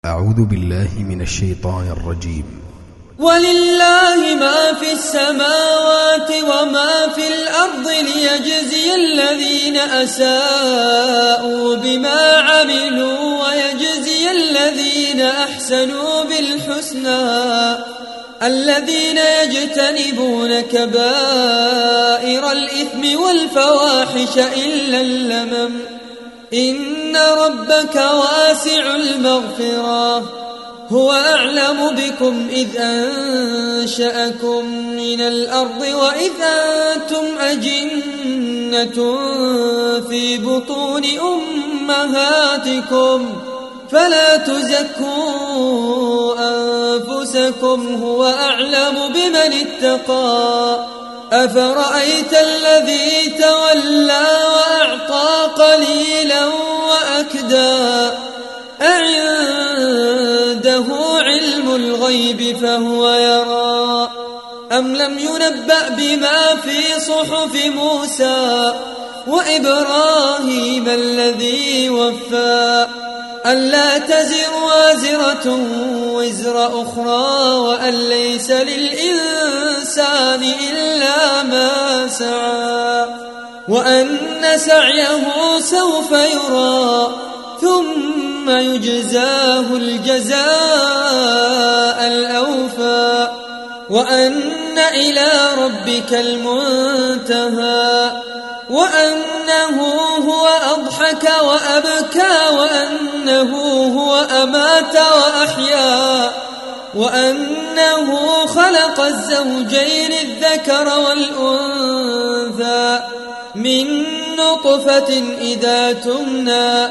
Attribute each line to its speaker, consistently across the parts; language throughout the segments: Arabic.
Speaker 1: أعوذ بالله من الشيطان الرجيم.
Speaker 2: ولله ما في السماوات وما في الأرض ليجزي الذين أساءوا بما عملوا ويجزي الذين أحسنوا بالحسنى الذين يجتنبون كبائر الإثم والفواحش إلا اللمم إن ربك واسع المغفرة هو أعلم بكم إذ أنشأكم من الأرض وإذ أنتم أجنة في بطون أمهاتكم فلا تزكوا أنفسكم هو أعلم بمن اتقى أفرأيت الذي تولى وأعطى قليلا وأكدى أعنده علم الغيب فهو يرى أم لم ينبأ بما في صحف موسى وإبراهيم الذي وفى ألا تزر وازرة وزر أخرى وأن ليس للإنسان إلا ما سعى وأن سعيه سوف يرى ثم يجزاه الجزاء الأوفى وأن إلى ربك المنتهى وأنه هو أضحك وأبكى وأنه هو أمات وأحيا وأنه خلق الزوجين الذكر والأنثى من نطفة إذا تمنى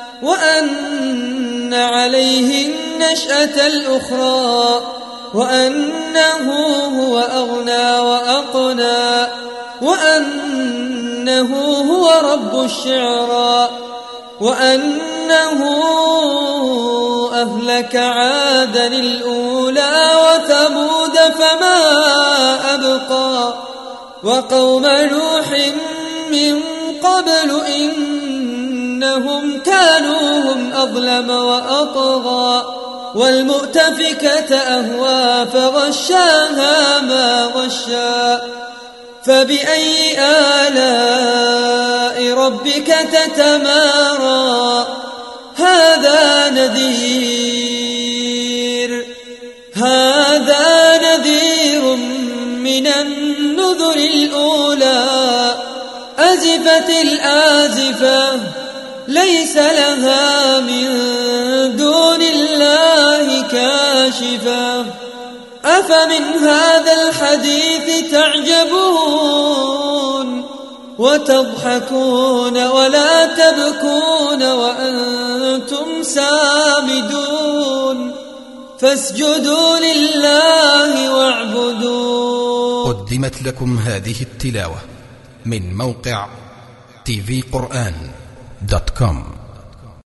Speaker 2: وأن عليه النشأة الأخرى وأنه هو أغنى وأقنى وأنه هو رب الشعرى وأنه أهلك عادا الأولى وثمود فما أبقى وقوم نوح من قبل إنهم كانوا هم أظلم وأطغى والمؤتفكة أهوى فغشاها ما غشا فبأي آلاء ربك تتمارى هذا نذير من النذر الأولى أزفت الآزفة ليس لها من دون الله كاشفة أفمن هذا الحديث تعجبون وتضحكون ولا تبكون وأنتم سامدون فاسجدوا لله واعبدوا.
Speaker 1: قدمت لكم هذه التلاوة من موقع tvquran.com.